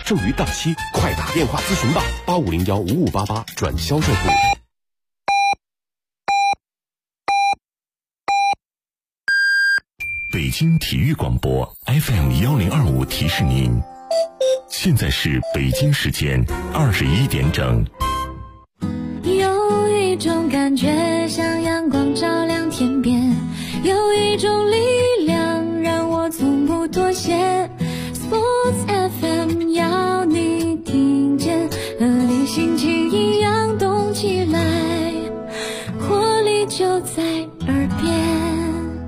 剩余到期，快打电话咨询吧，85015588转销售部。 北京体育广播 FM1025提示您，现在是北京时间21点整。 有一种感觉像阳光照亮天边，有一种力量让我从不妥协。Sports FM 要你听见，和你心情一样动起来，活力就在耳边。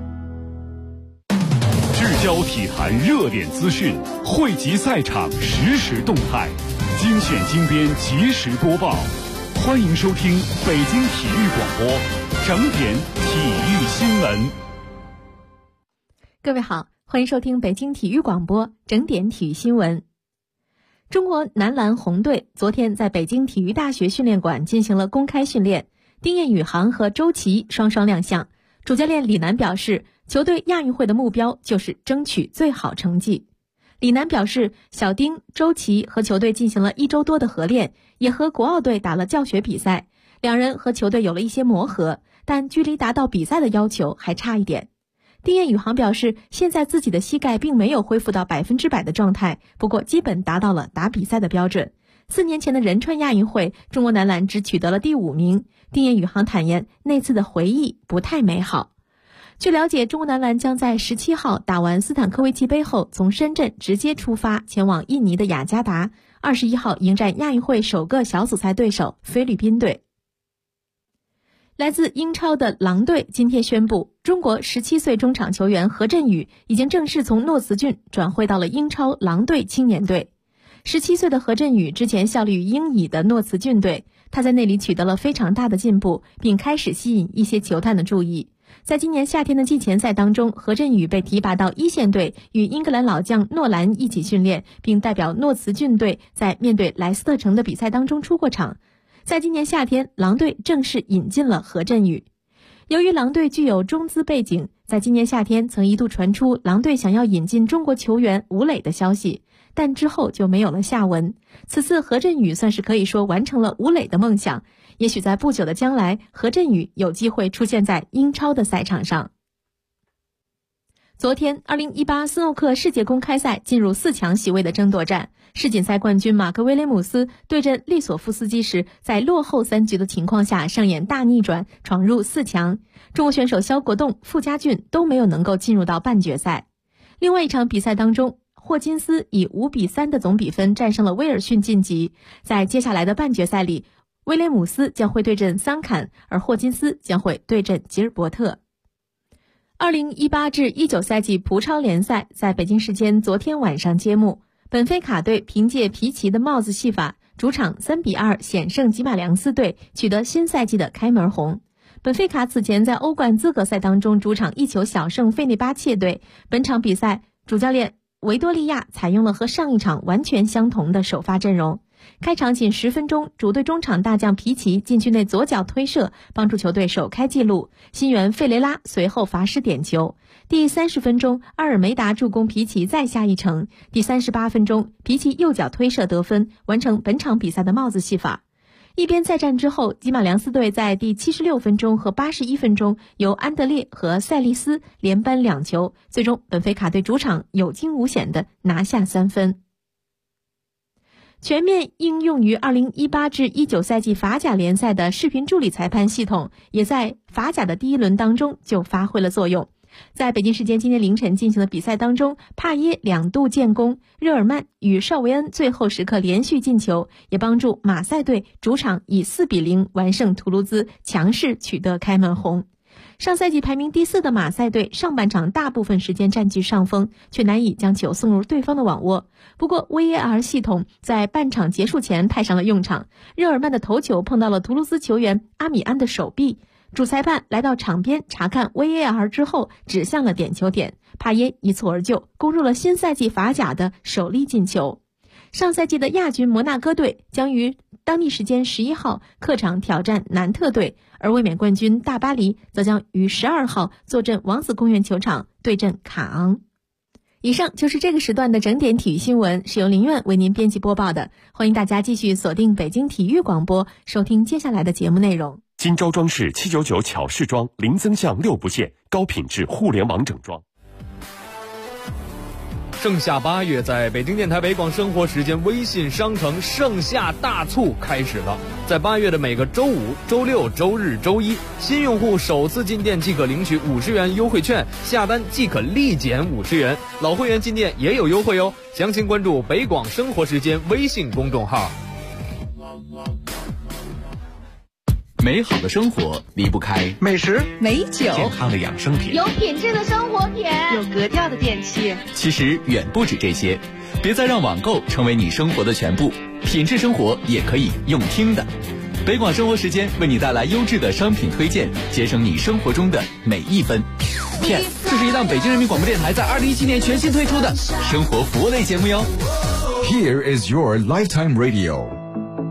聚焦体坛热点资讯，汇集赛场实时动态，精选精编及时播报。欢迎收听北京体育广播整点体育新闻。 各位好，欢迎收听北京体育广播整点体育新闻。中国男篮红队昨天在北京体育大学训练馆进行了公开训练，丁彦雨航和周琦双双亮相。主教练李楠表示，球队亚运会的目标就是争取最好成绩。李楠表示，小丁、周琦和球队进行了1周多的合练，也和国奥队打了教学比赛，两人和球队有了一些磨合，但距离达到比赛的要求还差一点。丁彦雨航表示，现在自己的膝盖并没有恢复到100%的状态，不过基本达到了打比赛的标准。4年前的仁川亚运会，中国男篮只取得了第5名。丁彦雨航坦言，那次的回忆不太美好。据了解，中国男篮将在17号打完斯坦科维奇杯后，从深圳直接出发前往印尼的雅加达，21号迎战亚运会首个小组赛对手菲律宾队。来自英超的狼队今天宣布，中国17岁中场球员何振宇已经正式从诺茨郡转会到了英超狼队青年队。17岁的何振宇之前效力于英乙的诺茨郡队，他在那里取得了非常大的进步，并开始吸引一些球探的注意。在今年夏天的季前赛当中，何振宇被提拔到1线队，与英格兰老将诺兰一起训练，并代表诺茨郡队在面对莱斯特城的比赛当中出过场。在今年夏天，狼队正式引进了何振宇。由于狼队具有中资背景，在今年夏天曾一度传出狼队想要引进中国球员吴磊的消息，但之后就没有了下文。此次何振宇算是可以说完成了吴磊的梦想，也许在不久的将来，何振宇有机会出现在英超的赛场上。昨天2018斯诺克世界公开赛进入4强席位的争夺战，世锦赛冠军马克威廉姆斯对阵利索夫斯基时，在落后3局的情况下上演大逆转，闯入4强。中国选手肖国栋、傅家俊都没有能够进入到半决赛。另外一场比赛当中，霍金斯以5-3的总比分战胜了威尔逊晋级。在接下来的半决赛里，威廉姆斯将会对阵桑坎，而霍金斯将会对阵吉尔伯特。2018至19赛季葡超联赛在北京时间昨天晚上揭幕，本菲卡队凭借皮奇的帽子戏法，主场3-2险胜吉马良斯队，取得新赛季的开门红。本菲卡此前在欧冠资格赛当中主场1球小胜费内巴切队，本场比赛主教练维多利亚采用了和上一场完全相同的首发阵容。开场仅10分钟，主队中场大将皮奇禁区内左脚推射，帮助球队首开纪录。新援费雷拉随后罚失点球。第30分钟，阿尔梅达助攻皮奇再下一城。第38分钟，皮奇右脚推射得分，完成本场比赛的帽子戏法。一边再战之后，吉马良斯队在第76分钟和81分钟由安德烈和塞利斯连扳2球，最终本菲卡队主场有惊无险地拿下3分。全面应用于2018至19赛季法甲联赛的视频助理裁判系统，也在法甲的第1轮当中就发挥了作用。在北京时间今天凌晨进行的比赛当中，帕耶2度建功，热尔曼与绍维恩最后时刻连续进球，也帮助马赛队主场以4-0完胜图卢兹，强势取得开门红。上赛季排名第4的马赛队上半场大部分时间占据上风，却难以将球送入对方的网窝。不过 VAR 系统在半场结束前派上了用场，热尔曼的头球碰到了图卢兹球员阿米安的手臂，主裁判来到场边查看 VAR 之后指向了点球点，帕耶一蹴而就，攻入了新赛季法甲的首粒进球。上赛季的亚军摩纳哥队将于当地时间11号客场挑战南特队，而卫冕冠军大巴黎则将于12号坐镇王子公园球场对阵卡昂。 以上就是这个时段的整点体育新闻，是由林苑为您编辑播报的。欢迎大家继续锁定北京体育广播，收听接下来的节目内容。 金招装饰799巧饰装，零增项6不限，高品质互联网整装。 盛夏8月，在北京电台北广生活时间微信商城盛夏大促开始了。在8月的每个周五、周六、周日、周一，新用户首次进店即可领取50元优惠券，下单即可立减50元。老会员进店也有优惠哦。详情关注北广生活时间微信公众号。 美好的生活离不开美食、 美酒、 健康的养生品、 有品质的生活品、 有格调的电器。 其实远不止这些，别再让网购成为你生活的全部，品质生活也可以用听的。北广生活时间为你带来优质的商品推荐，节省你生活中的每一分。Yes， 这是一档北京人民广播电台在2017年全新推出的生活服务类节目哟。 Here is your lifetime radio。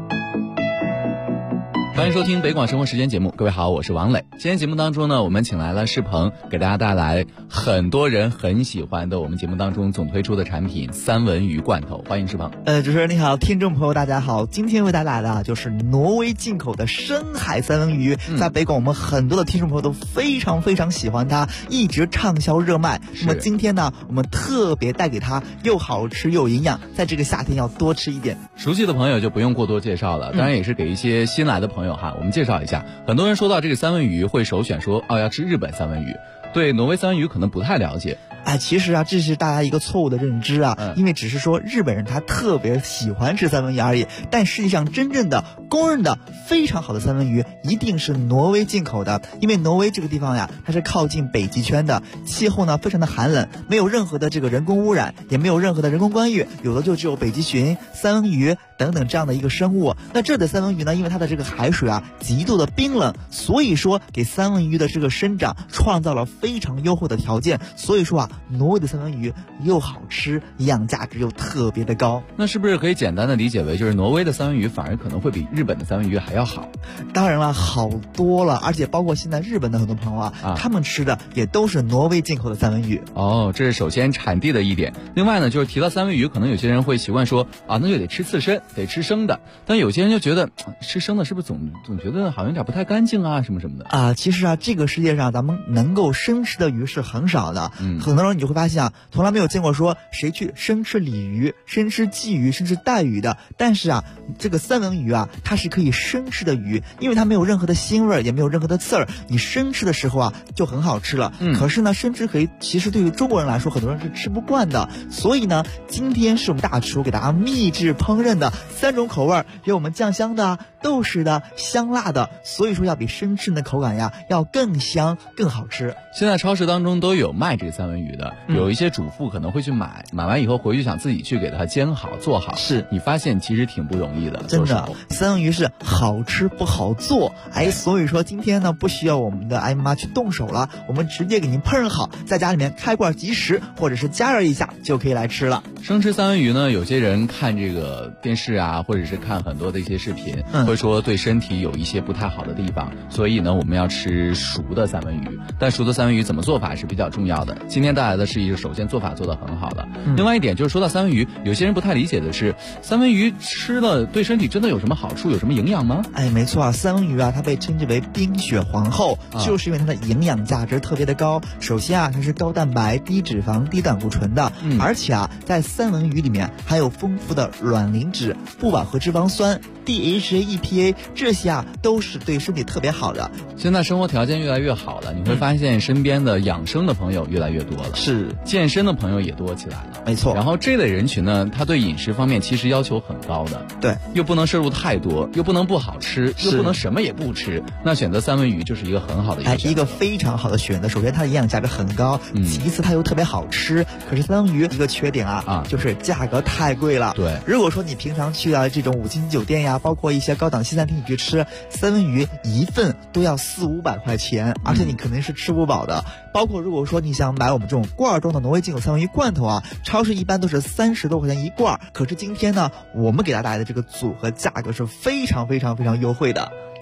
欢迎收听北广生活时间节目，各位好，我是王磊。今天节目当中呢，我们请来了世鹏，给大家带来很多人很喜欢的我们节目当中总推出的产品三文鱼罐头。欢迎世鹏。 主持人你好，听众朋友大家好，今天为大家带来的就是挪威进口的深海三文鱼，在北广我们很多的听众朋友都非常非常喜欢它，一直畅销热卖。那么今天呢，我们特别带给它又好吃又营养，在这个夏天要多吃一点。 熟悉的朋友就不用过多介绍了，当然也是给一些新来的朋友我们介绍一下。很多人说到这个三文鱼会首选说要吃日本三文鱼，对挪威三文鱼可能不太了解。 其实这是大家一个错误的认知因为只是说日本人他特别喜欢吃三文鱼而已，但实际上真正的公认的非常好的三文鱼一定是挪威进口的。因为挪威这个地方它是靠近北极圈的，气候呢非常的寒冷，没有任何的这个人工污染，也没有任何的人工干预，有的就只有北极熊、三文鱼等等这样的一个生物。那这的三文鱼呢，因为它的这个海水极度的冰冷，所以说给三文鱼的这个生长创造了非常优厚的条件，所以说挪威的三文鱼又好吃，营养价值又特别的高。 那是不是可以简单的理解为，就是挪威的三文鱼反而可能会比日本的三文鱼还要好？ 当然了，好多了，而且包括现在日本的很多朋友他们吃的也都是挪威进口的三文鱼。 这是首先产地的一点。另外呢，就是提到三文鱼，可能有些人会习惯说那就得吃刺身，得吃生的。但有些人就觉得吃生的是不是总觉得好像有点不太干净什么什么的其实这个世界上咱们能够生吃的鱼是很少的。很多人你就会发现从来没有见过说谁去生吃鲤鱼、生吃鲫鱼、生吃带鱼的。但是这个三文鱼它是可以生吃的鱼，因为它没有任何的腥味，也没有任何的刺儿，你生吃的时候就很好吃了。可是呢，生吃其实对于中国人来说，很多人是吃不惯的。所以呢，今天是我们大厨给大家秘制烹饪的3种口味，有我们酱香的、豆豉的、香辣的，所以说要比生吃的口感要更香更好吃。 现在超市当中都有卖这个三文鱼的，有一些主妇可能会去买完以后回去想自己去给它煎好做好。 是你发现其实挺不容易的， 真的。三文鱼是好吃不好做，所以说今天呢不需要我们的艾妈去动手了，我们直接给您烹饪好，在家里面开罐即食，或者是加热一下就可以来吃了。 生吃三文鱼呢，有些人看这个电视或者是看很多的一些视频，会说对身体有一些不太好的地方，所以呢我们要吃熟的三文鱼。但熟的三文鱼怎么做法是比较重要的。今天带来的是一个首先做法做得很好的。另外一点就是说到三文鱼，有些人不太理解的是，三文鱼吃了对身体真的有什么好处，有什么营养吗？ 没错三文鱼它被称之为冰雪皇后，就是因为它的营养价值特别的高。首先它是高蛋白、低脂肪、低胆固醇的，而且在三文鱼里面含有丰富的卵磷脂、不饱和脂肪酸、DHA、EPA， 这些都是对身体特别好的。 现在生活条件越来越好了，你会发现身边的养生的朋友越来越多了， 是健身的朋友也多起来了， 没错。 然后这类人群呢，他对饮食方面其实要求很高的， 对，又不能摄入太多，又不能不好吃，又不能什么也不吃，那选择三文鱼就是一个很好的一个非常好的选择。首先它的营养价值很高，其次它又特别好吃。可是三文鱼一个缺点就是价格太贵了。 对， 如果说你平常去这种5星级酒店呀，包括一些高档西餐厅你去吃三文鱼，一份都要400-500块钱，而且你肯定是吃不饱的。包括如果说你想买我们这种罐装的挪威进口三文鱼罐头超市一般都是30多块钱一罐。可是今天呢，我们给大家带来的这个组合价格是非常非常非常优惠的。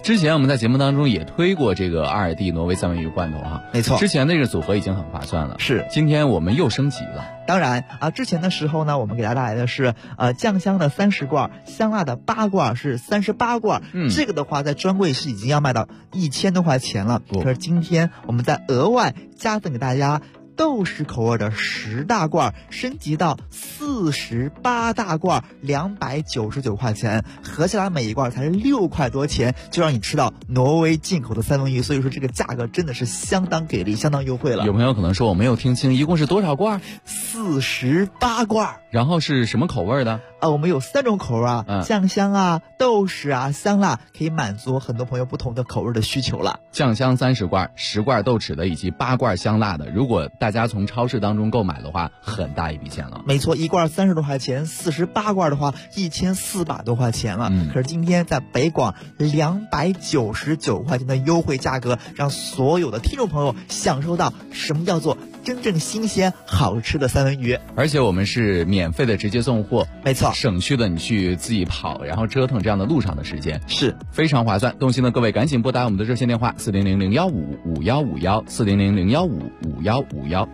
之前我们在节目当中也推过这个2D 挪威三文鱼罐头哈， 没错， 之前那个组合已经很划算了， 是， 今天我们又升级了。 当然啊，之前的时候呢，我们给大家带来的是酱香的30罐，香辣的8罐是38罐，这个的话在专柜是已经要卖到1000多块钱了。可是今天我们再额外加赠给大家豆豉口味的10大罐，升级到48大罐，299块钱，合起来每一罐才是6块多钱，就让你吃到挪威进口的三文鱼。所以说这个价格真的是相当给力，相当优惠了。 有朋友可能说我没有听清，一共是多少罐 ？48罐。 然后是什么口味的？ 我们有3种口味啊，酱香啊、豆豉啊、香辣，可以满足很多朋友不同的口味的需求了。 酱香30罐、10罐豆豉的以及8罐香辣的，如果大家从超市当中购买的话，很大一笔钱了。 没错，一罐30多块钱，48罐的话1400多块钱了。可是今天在北广299块钱的优惠价格，让所有的听众朋友享受到什么叫做真正新鲜好吃的三文鱼。 而且我们是免费的直接送货， 没错， 省去了你去自己跑然后折腾这样的路上的时间， 是非常划算。动心的各位赶紧拨打我们的热线电话400-015-5151，400-015-5151。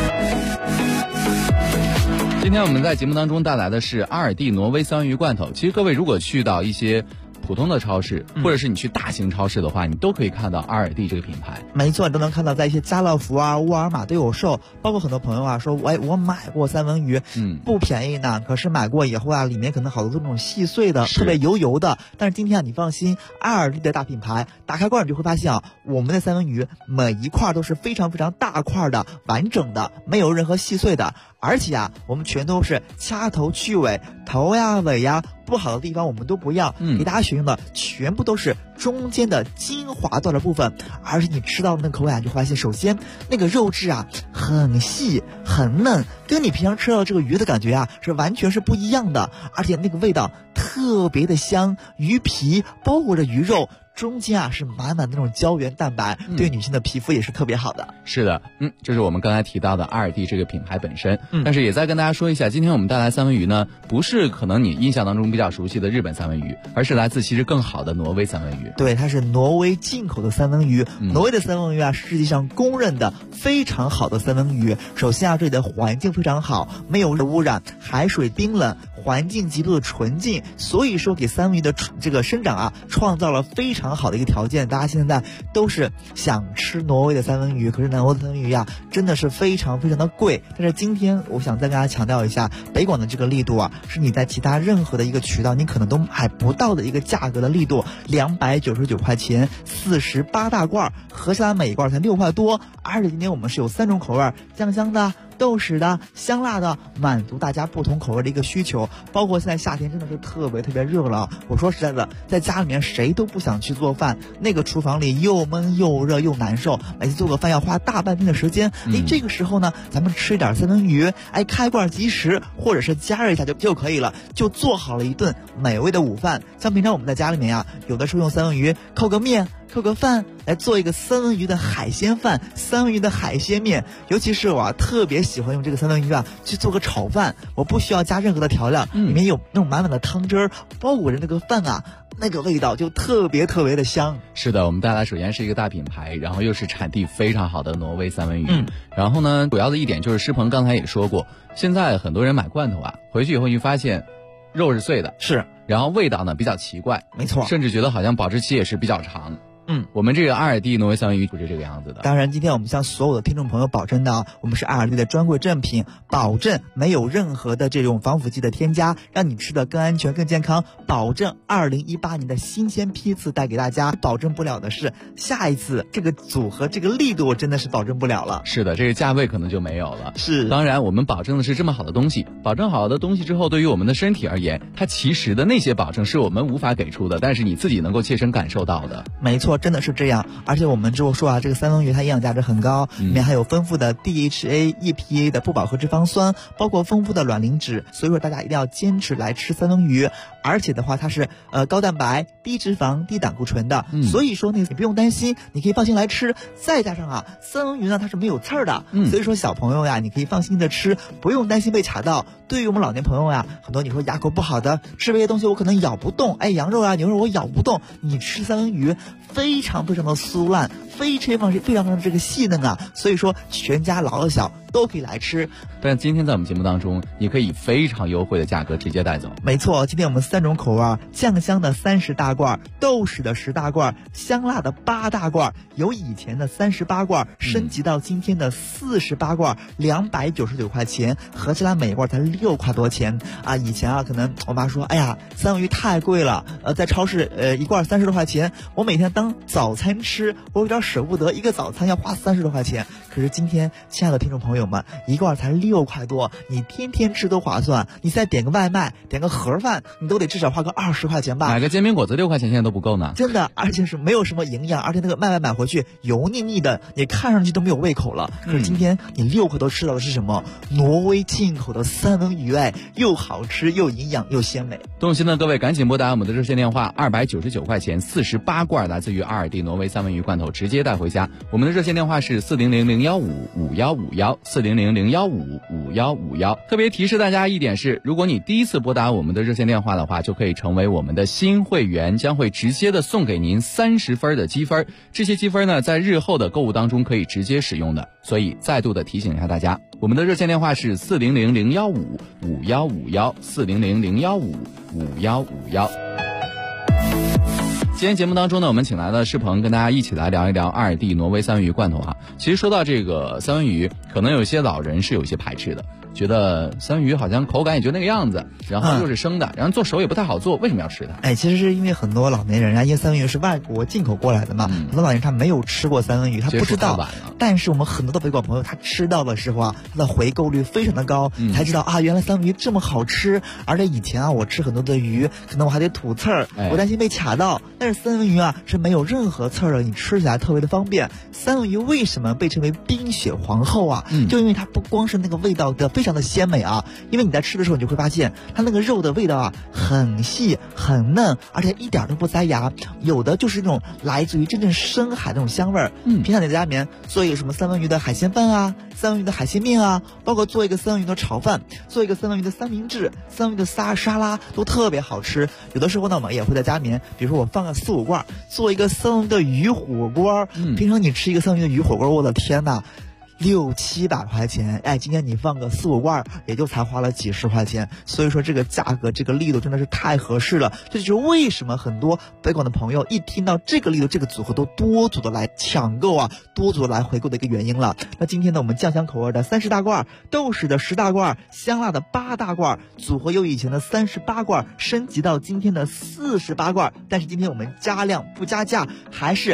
今天我们在节目当中带来的是2D 挪威三文鱼罐头。其实各位如果去到一些普通的超市，或者是你去大型超市的话，你都可以看到2D 这个品牌。 没错，你都能看到在一些家乐福啊、沃尔玛都有售。包括很多朋友啊说，我买过三文鱼，不便宜呢，可是买过以后啊，里面可能好多这种细碎的，特别油的。但是今天啊，你放心，2D 的大品牌，打开罐你就会发现啊，我们的三文鱼每一块都是非常非常大块的、完整的，没有任何细碎的。而且啊，我们全都是掐头去尾，头呀尾呀不好的地方我们都不要，给大家选用的全部都是中间的精华段的部分。而且你吃到的那个口感，就发现首先那个肉质啊很细很嫩，跟你平常吃到这个鱼的感觉啊是完全是不一样的。而且那个味道特别的香，鱼皮包裹着鱼肉，中间啊是满满的那种胶原蛋白，对女性的皮肤也是特别好的。 是的，这是我们刚才提到的2D 这个品牌本身。但是也再跟大家说一下，今天我们带来三文鱼呢，不是可能你印象当中比较熟悉的日本三文鱼，而是来自其实更好的挪威三文鱼。 对，它是挪威进口的三文鱼。挪威的三文鱼啊，是世界上公认的非常好的三文鱼。首先啊，这里的环境非常好，没有污染，海水冰冷，环境极度的纯净，所以说给三文鱼的这个生长啊，创造了非常好的一个条件。大家现在都是想吃挪威的三文鱼，可是挪威的三文鱼啊，真的是非常非常的贵。但是今天我想再跟大家强调一下，北广的这个力度啊，是你在其他任何的一个渠道你可能都买不到的一个价格的力度，299块钱，48大罐，合起来每一罐才6块多。而且今天我们是有3种口味，酱香的、豆豉的、香辣的，满足大家不同口味的一个需求。包括现在夏天真的是特别热了，我说实在的，在家里面谁都不想去做饭，那个厨房里又闷又热又难受，每次做个饭要花大半天的时间。这个时候呢，咱们吃一点三文鱼，开罐即食，或者是加热一下就可以了，就做好了一顿美味的午饭。像平常我们在家里面啊，有的时候用三文鱼扣个面、扣个饭，来做一个三文鱼的海鲜饭、三文鱼的海鲜面。尤其是我特别喜欢用这个三文鱼啊去做个炒饭，我不需要加任何的调料，里面有那种满满的汤汁儿包裹着那个饭啊，那个味道就特别的香。 是的，我们带来首先是一个大品牌，然后又是产地非常好的挪威三文鱼。然后呢，主要的一点就是施鹏刚才也说过，现在很多人买罐头啊，回去以后你发现肉是碎的， 是， 然后味道呢比较奇怪， 没错， 甚至觉得好像保质期也是比较长。我们这个2D 挪威三文鱼不是这个样子的。 当然今天我们向所有的听众朋友保证的啊，我们是2D 的专柜正品，保证没有任何的这种防腐剂的添加，让你吃的更安全更健康，保证2018年的新鲜批次带给大家。保证不了的是下一次这个组合这个力度真的是保证不了了。 是的，这个价位可能就没有了。 是， 当然我们保证的是这么好的东西，保证好的东西之后，对于我们的身体而言，它其实的那些保证是我们无法给出的，但是你自己能够切身感受到的。 没错。 错，真的是这样。而且我们之后说啊，这个三文鱼它营养价值很高，里面还有丰富的 DHA、EPA 的不饱和脂肪酸，包括丰富的卵磷脂，所以说大家一定要坚持来吃三文鱼。而且的话，它是高蛋白、低脂肪、低胆固醇的，所以说呢，你不用担心，你可以放心来吃。再加上啊，三文鱼呢它是没有刺儿的，所以说小朋友呀，你可以放心的吃，不用担心被卡到。对于我们老年朋友呀，很多你说牙口不好的，吃这些东西我可能咬不动，羊肉啊、牛肉我咬不动，你吃三文鱼非常非常的酥烂，非常的这个细嫩啊，所以说全家老小都可以来吃。 但今天在我们节目当中，你可以非常优惠的价格直接带走。 没错，今天我们3种口味，酱香的30大罐，豆豉的10大罐，香辣的8大罐，由以前的38罐升级到今天的48罐，299块钱，合起来每罐才6块多钱啊！以前啊，可能我妈说，哎呀，三文鱼太贵了，在超市一罐30多块钱，我每天当早餐吃，我有点舍不得，一个早餐要花30多块钱。可是今天，亲爱的听众朋友们，一罐才6块多，你天天吃都划算。你再点个外卖，点个盒饭，你都得至少花个20块钱吧。 买个煎饼果子6块钱现在都不够呢。 真的，而且是没有什么营养，而且那个买回去油腻腻的，你看上去都没有胃口了。可是今天你6块多吃到的是什么？挪威进口的三文鱼，又好吃又营养又鲜美。 动心的各位赶紧拨打我们的热线电话，299块钱48罐来自于阿尔蒂挪威三文鱼罐头，直接带回家。我们的热线电话是400-015-5151，400-015-5151。特别提示大家一点是，如果你第一次拨打我们的热线电话的话，就可以成为我们的新会员，将会直接的送给您30分的积分。这些积分呢，在日后的购物当中可以直接使用的。所以再度的提醒一下大家，我们的热线电话是400-015-5151，400-015-5151。今天节目当中呢，我们请来了世鹏，跟大家一起来聊一聊阿尔蒂挪威三文鱼罐头哈。其实说到这个三文鱼，可能有些老人是有些排斥的，觉得三文鱼好像口感也就那个样子，然后又是生的，然后做熟也不太好做，为什么要吃它？ 其实是因为很多老年人啊，因为三文鱼是外国进口过来的嘛，很多老年人他没有吃过三文鱼，他不知道。但是我们很多的北广朋友，他吃到的时候啊，他的回购率非常的高，才知道啊，原来三文鱼这么好吃。而且以前啊，我吃很多的鱼，可能我还得吐刺儿，我担心被卡到。但是三文鱼啊是没有任何刺儿的，你吃起来特别的方便。三文鱼为什么被称为冰雪皇后啊？就因为它不光是那个味道的非常的鲜美啊，因为你在吃的时候你就会发现它那个肉的味道啊很细很嫩，而且一点都不塞牙，有的就是那种来自于真正深海那种香味儿。平常你在家里面做一个什么三文鱼的海鲜饭啊，三文鱼的海鲜面啊，包括做一个三文鱼的炒饭，做一个三文鱼的三明治，三文鱼的沙拉都特别好吃。有的时候呢，我们也会在家里面，比如说我放个4-5罐，做一个三文鱼的鱼火锅。平常你吃一个三文鱼的鱼火锅，我的天哪，600-700块钱，今天你放个4-5罐，也就才花了几十块钱。所以说这个价格这个力度真的是太合适了，这就是为什么很多北广的朋友一听到这个力度这个组合都多组的来抢购啊，多组的来回购的一个原因了。那今天呢，我们酱香口味的30大罐，豆豉的10大罐，香辣的8大罐，组合由以前的38罐升级到今天的48罐，但是今天我们加量不加价，还是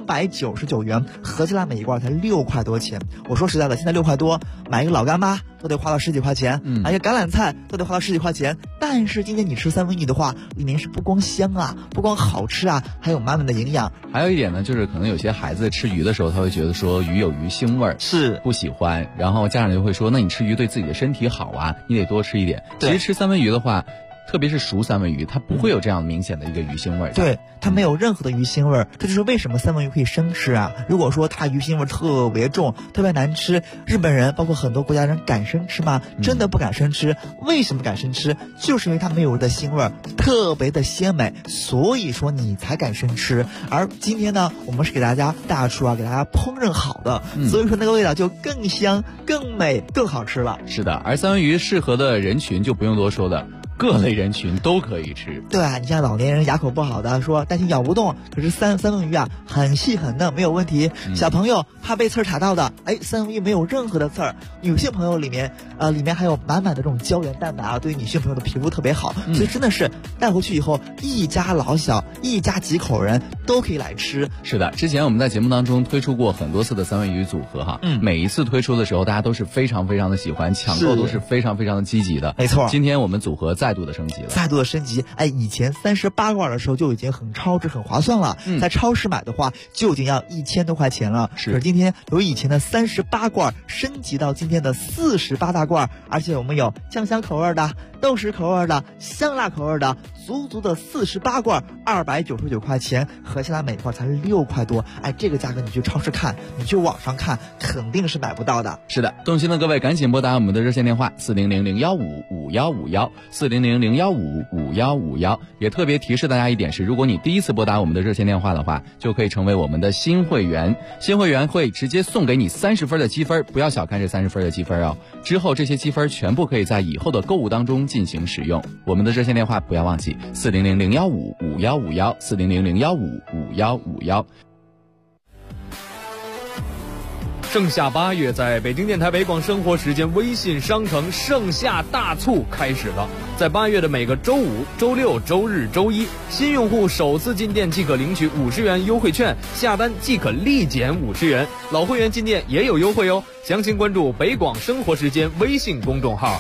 299元，合起来每一罐才6块多钱。我说实在的，现在6块多买一个老干妈都得花到10几块钱，买一个橄榄菜都得花到10几块钱。但是今天你吃三文鱼的话，里面是不光香啊，不光好吃啊，还有满满的营养。 还有一点呢，就是可能有些孩子吃鱼的时候，他会觉得说鱼有鱼腥味儿， 是不喜欢，然后家长就会说，那你吃鱼对自己的身体好啊，你得多吃一点。其实吃三文鱼的话，特别是熟三文鱼，它不会有这样明显的一个鱼腥味。 对，它没有任何的鱼腥味，这就是为什么三文鱼可以生吃啊。如果说它鱼腥味特别重，特别难吃，日本人包括很多国家人敢生吃吗？真的不敢生吃。为什么敢生吃？就是因为它没有的腥味，特别的鲜美，所以说你才敢生吃。而今天呢，我们是给大家大厨啊，给大家烹饪好的，所以说那个味道就更香、更美、更好吃了。 是的，而三文鱼适合的人群就不用多说的。各类人群都可以吃。 对啊，你像老年人牙口不好的，说担心咬不动，可是三文鱼啊很细很嫩，没有问题。小朋友怕被刺儿卡到的，三文鱼没有任何的刺儿。女性朋友里面还有满满的这种胶原蛋白啊，对于女性朋友的皮肤特别好。所以真的是带回去以后，一家老小一家几口人都可以来吃。 是的，之前我们在节目当中推出过很多次的三文鱼组合哈，每一次推出的时候，大家都是非常非常的喜欢，抢购都是非常非常的积极的。 没错， 今天我们组合再度的升级了， 以前38罐的时候就已经很超值、很划算了，在超市买的话就已经要1000多块钱了。可是今天由以前的38罐升级到今天的48大罐，而且我们有酱香口味的、豆豉口味的、香辣口味的，足足的48罐，299块钱，合下来每罐才6块多。这个价格你去超市看，你去网上看，肯定是买不到的。 是的，动心的各位赶紧拨打我们的热线电话400-015-5151，400-015-5151。也特别提示大家一点是，如果你第一次拨打我们的热线电话的话，就可以成为我们的新会员。新会员会直接送给你30分的积分，不要小看这30分的积分哦。之后这些积分全部可以在以后的购物当中进行使用。我们的热线电话不要忘记400-015-5151，400-015-5151。 盛夏8月，在北京电台北广生活时间微信商城盛夏大促开始了。在8月的每个周五、周六、周日、周一，新用户首次进店即可领取50元优惠券，下单即可立减50元。老会员进店也有优惠哦。详情关注北广生活时间微信公众号。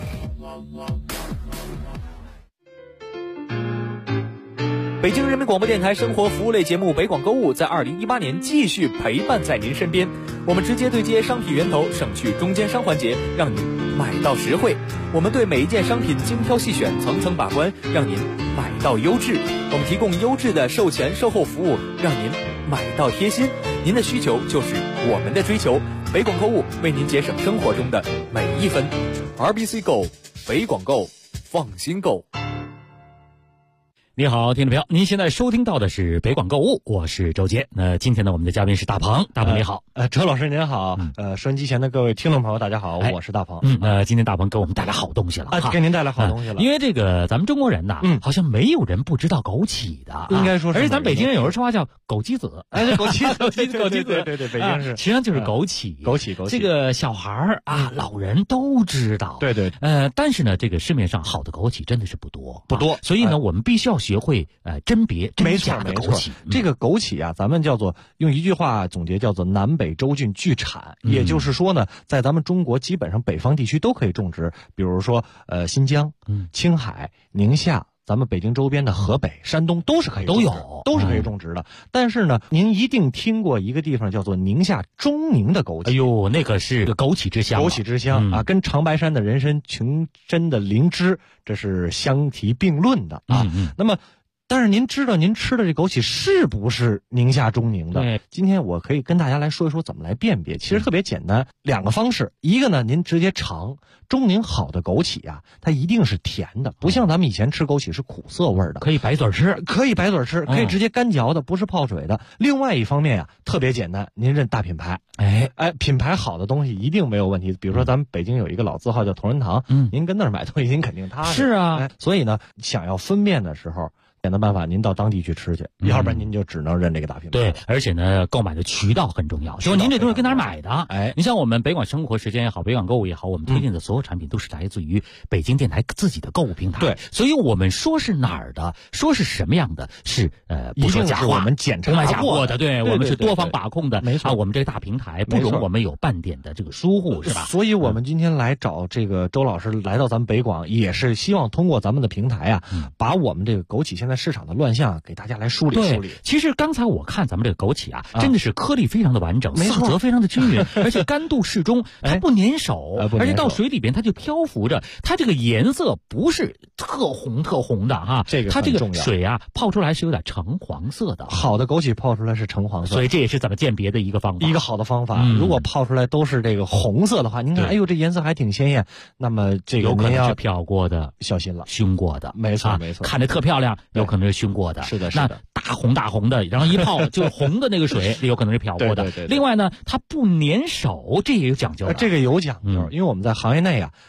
北京人民广播电台生活服务类节目北广购物在2018年继续陪伴在您身边。我们直接对接商品源头，省去中间商环节，让您买到实惠。我们对每一件商品精挑细选，层层把关，让您买到优质。我们提供优质的售前售后服务，让您买到贴心。您的需求就是我们的追求。北广购物为您节省生活中的每一分。RBC Go， 北广购，放心购。 你好，听众朋友，您现在收听到的是北广购物，我是周杰。那今天呢，我们的嘉宾是大鹏，大鹏你好。 周老师您好，收音机前的各位听众朋友大家好，我是大鹏。 今天大鹏给我们带来好东西了给您带来好东西了。 因为这个咱们中国人呐，好像没有人不知道枸杞的， 应该说是。 而且咱北京人有人说话叫枸杞子， 枸杞子，对，北京是。 实际上就是枸杞， 枸杞。 这个小孩老人都知道。 对。 但是呢，这个市面上好的枸杞真的是不多， 所以呢，我们必须要学会甄别真假的枸杞。 这个枸杞啊，咱们叫做用一句话总结，叫做南北州郡俱产。也就是说呢，在咱们中国基本上北方地区都可以种植，比如说新疆、青海、宁夏。咱们北京周边的河北、山东都是可以种植，都是可以种植的。但是呢，您一定听过一个地方叫做宁夏中宁的枸杞。 哎呦，那可是个枸杞之乡， 枸杞之乡啊，跟长白山的人参、情深的灵芝，这是相提并论的啊。那么。但是您知道您吃的这枸杞是不是宁夏中宁的？ 对， 今天我可以跟大家来说一说怎么来辨别。其实特别简单，2个方式。一个呢，您直接尝中宁好的枸杞啊，它一定是甜的，不像咱们以前吃枸杞是苦涩味的。 可以白嘴吃， 可以直接干嚼的，不是泡水的。另外一方面呀，特别简单，您认大品牌。品牌好的东西一定没有问题。比如说咱们北京有一个老字号叫同仁堂，您跟那儿买东西您肯定踏实。 是啊， 所以呢，想要分辨的时候。简单办法，您到当地去吃去，要不然您就只能认这个大品牌。 对，而且呢，购买的渠道很重要，就是您这东西跟哪儿买的？你像我们北广生活时间也好，北广购物也好，我们推荐的所有产品都是来自于北京电台自己的购物平台。 对， 所以我们说是哪儿的，说是什么样的，是不说假话， 我们检查过的，对，我们是多方把控的。 没错， 我们这个大平台不容我们有半点的这个疏忽，是吧？ 所以我们今天来找这个周老师来到咱们北广，也是希望通过咱们的平台啊，把我们这个枸杞现在市场的乱象。给大家来梳理。 其实刚才我看咱们这个枸杞真的是颗粒非常的完整，色泽非常的均匀，而且干度适中，它不粘手，而且到水里边它就漂浮着，它这个颜色不是特红的哈，它这个水泡出来是有点橙黄色的。 好的枸杞泡出来是橙黄色， 所以这也是怎么鉴别的一个方法， 一个好的方法。如果泡出来都是这个红色的话，您看，哎呦，这颜色还挺鲜艳，那么这个有可能是漂过的， 小心了， 熏过的， 没错， 看着特漂亮，有可能是熏过的。 是的， 那大红的，然后一泡就红的那个水，有可能是漂过的。 对。 另外呢，它不粘手，这也有讲究的。 这个有讲究，因为我们在行业内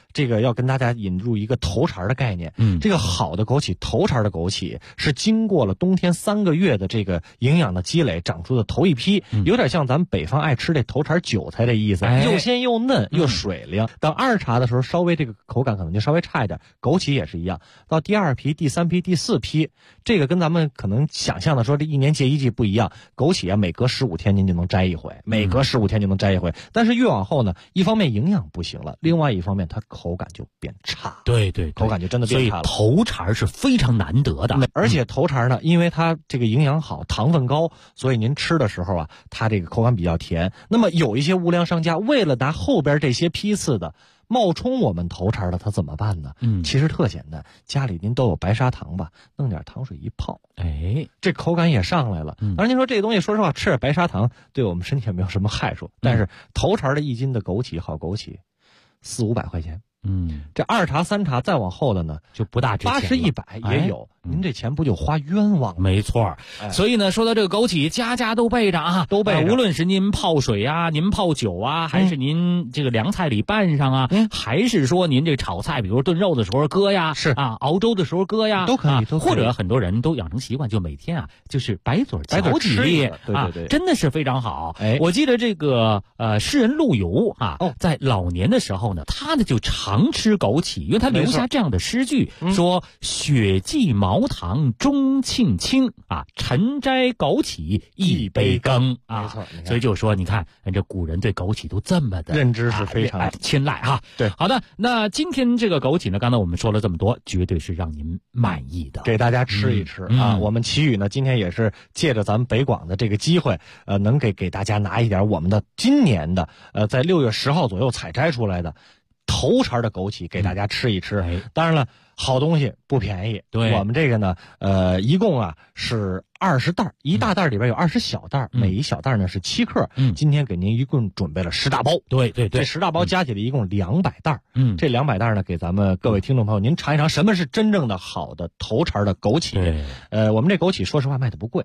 这个要跟大家引入一个头茬的概念。这个好的枸杞，头茬的枸杞是经过了冬天3个月的这个营养的积累长出的头一批，有点像咱们北方爱吃这头茬韭菜的意思，又鲜又嫩又水灵。等2茬的时候，稍微这个口感可能就稍微差一点。枸杞也是一样，到第2批、第3批、第4批，这个跟咱们可能想象的说这1年结1季不一样。枸杞啊，每隔15天您就能摘一回，每隔15天就能摘一回。但是越往后呢，一方面营养不行了，另外一方面它口感就变差。 对， 口感就真的变差了。 所以头茬是非常难得的， 而且头茬呢，因为它这个营养好，糖分高，所以您吃的时候啊，它这个口感比较甜。那么有一些无良商家为了拿后边这些批次的冒充我们头茬的，他怎么办呢？其实特简单，家里您都有白砂糖吧，弄点糖水一泡，这口感也上来了。当然您说这个东西，说实话，吃点白砂糖对我们身体也没有什么害处，但是头茬的1斤的枸杞，好枸杞，400-500块钱。这2茬3茬再往后的呢， 就不大值钱了 ，80-100也有。您这钱不就花冤枉了？ 没错。所以呢，说到这个枸杞，家家都备着啊， 都备着。 无论是您泡水啊，您泡酒啊，还是您这个凉菜里拌上啊，还是说您这炒菜，比如炖肉的时候搁呀， 是啊，熬粥的时候搁呀， 都可以。 或者很多人都养成习惯，就每天啊，就是白嘴嚼几粒， 对， 真的是非常好。 哎， 我记得这个诗人陆游啊，在老年的时候呢，他呢就常吃枸杞，因为他留下这样的诗句，说雪霁茅堂钟磬清啊，晨摘枸杞一杯羹啊。 没错， 所以就说你看这古人对枸杞都这么的认知是非常青睐哈。 对， 好的，那今天这个枸杞呢，刚才我们说了这么多，绝对是让您满意的， 给大家吃一吃啊。我们奇宇呢，今天也是借着咱们北广的这个机会，能给大家拿一点我们的今年的在6月10号左右采摘出来的头茬的枸杞给大家吃一吃。当然了，好东西不便宜。 对， 我们这个呢，一共啊是20袋，一大袋里边有20小袋，每一小袋呢是7克。今天给您一共准备了10大包。 对， 这10大包加起来一共200袋。这200袋呢，给咱们各位听众朋友，您尝一尝什么是真正的好的头茬的枸杞。我们这枸杞说实话卖的不贵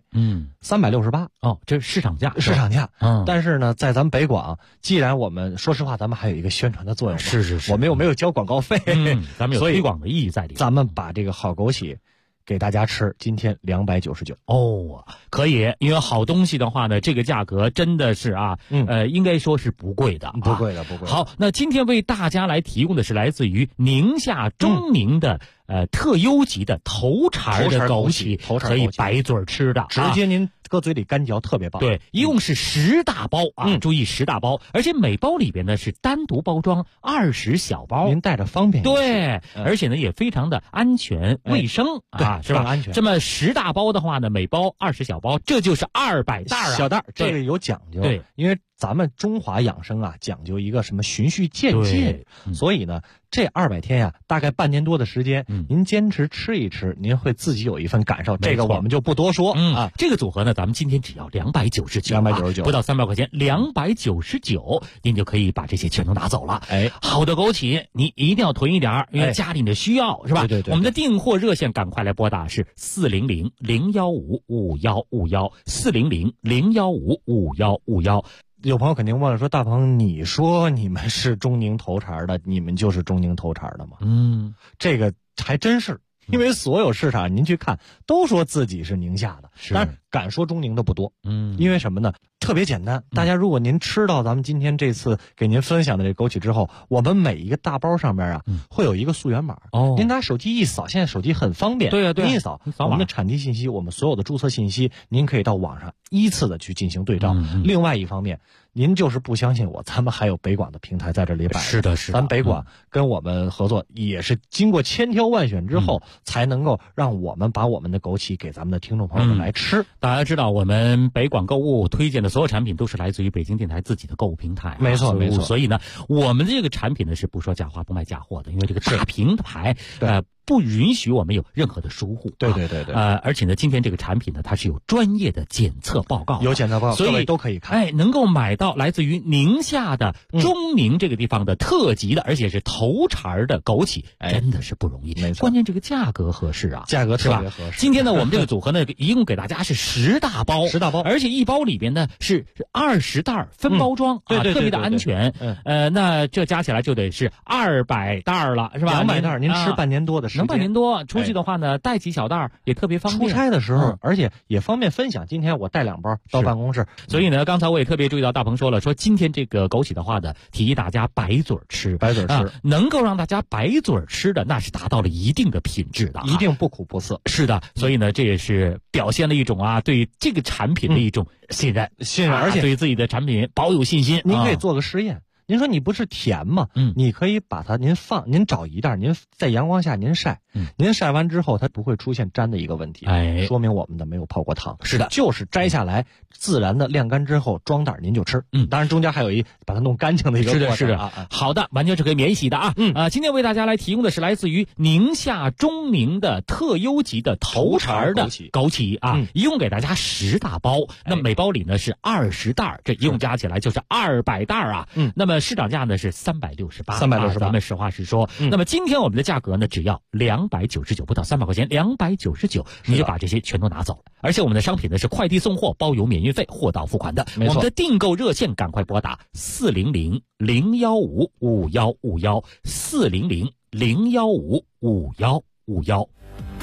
，368 哦，这是市场价。 但是呢，在咱们北广，既然我们说实话，咱们还有一个宣传的作用， 是， 我们又没有交广告费， 咱们有推广的意义在里面。 咱们把这个好枸杞给大家吃，今天299 哦，可以，因为好东西的话呢，这个价格真的是啊，应该说是不贵的， 不贵的。 好，那今天为大家来提供的是来自于宁夏钟宁的特优级的头茬的枸杞，可以白嘴吃的， 直接您搁嘴里干嚼，特别棒。 对，一共是10大包啊，注意10大包，而且每包里边呢是单独包装20小包， 您带着方便。 对，而且呢也非常的安全卫生啊，是吧？ 安全。 这么10大包的话呢，每包20小包，这就是200袋小袋，这个有讲究。 对， 因为咱们中华养生啊，讲究一个什么循序渐进，所以呢，这200天呀，大概半年多的时间，您坚持吃一吃，您会自己有一份感受。这个我们就不多说啊。 这个组合呢，咱们今天只要299，不到300块钱，299，您就可以把这些全都拿走了。好的枸杞，你一定要囤一点，因为家里的需要是吧？ 对。 我们的订货热线赶快来拨打是400-015-5151，400-015-5151。 有朋友肯定问了，说大鹏，你说你们是钟宁头茬的，你们就是钟宁头茬的吗？这个还真是，因为所有市场您去看，都说自己是宁夏的，但是敢说钟宁的不多。因为什么呢？特别简单，大家如果您吃到咱们今天这次给您分享的这枸杞之后，我们每一个大包上面啊，会有一个溯源码。您拿手机一扫，现在手机很方便。 对， 您一扫我们的产地信息，我们所有的注册信息，您可以到网上依次的去进行对照。另外一方面，您就是不相信我，咱们还有北广的平台在这里摆。 是的。 咱北广跟我们合作，也是经过千挑万选之后，才能够让我们把我们的枸杞给咱们的听众朋友们来吃。 大家知道，我们北广购物推荐的所有产品都是来自于北京电台自己的购物平台。 没错。 所以呢，我们这个产品呢是不说假话不卖假货的，因为这个大平台不允许我们有任何的疏忽。 对。 而且呢，今天这个产品呢，它是有专业的检测报告， 有检测报告， 所以各位都可以看。 能够买到来自于宁夏的中宁这个地方的特级的，而且是头茬的枸杞，真的是不容易。 没错， 关键这个价格合适啊， 价格特别合适。 今天呢，我们这个组合呢，一共给大家是10大包 ，10大包， 而且一包里边呢是20袋分包装啊，特别的安全。那这加起来就得是200袋了，是吧 ？200袋，您吃半年多的时间， 能半年多。出去的话呢，带几小袋也特别方便。 出差的时候，而且也方便分享。今天我带2包到办公室， 所以呢，刚才我也特别注意到大鹏说了，说今天这个枸杞的话呢，提议大家白嘴吃，能够让大家白嘴吃的，那是达到了一定的品质的， 一定不苦不涩。 是的，所以呢，这也是表现了一种对这个产品的一种信任， 而且对自己的产品保有信心。 您可以做个实验。您说你不是甜吗？你可以把它您找一袋，您在阳光下您晒，您晒完之后它不会出现粘的一个问题，说明我们的没有泡过汤。 是的， 就是摘下来自然的晾干之后装袋您就吃。当然中间还有把它弄干净的一个过程。 是的，好的，完全是可以免洗的啊。今天为大家来提供的是来自于宁夏中宁的特优级的头茬的枸杞啊，一共给大家10大包，那每包里呢是20袋，这一共加起来就是200袋啊。那么市场价呢是368，咱们实话实说。那么今天我们的价格呢只要299，不到300块钱，299，你就把这些全都拿走了。而且我们的商品呢是快递送货，包邮免运费，货到付款的。我们的订购热线赶快拨打400-015-5151，400-015-5151。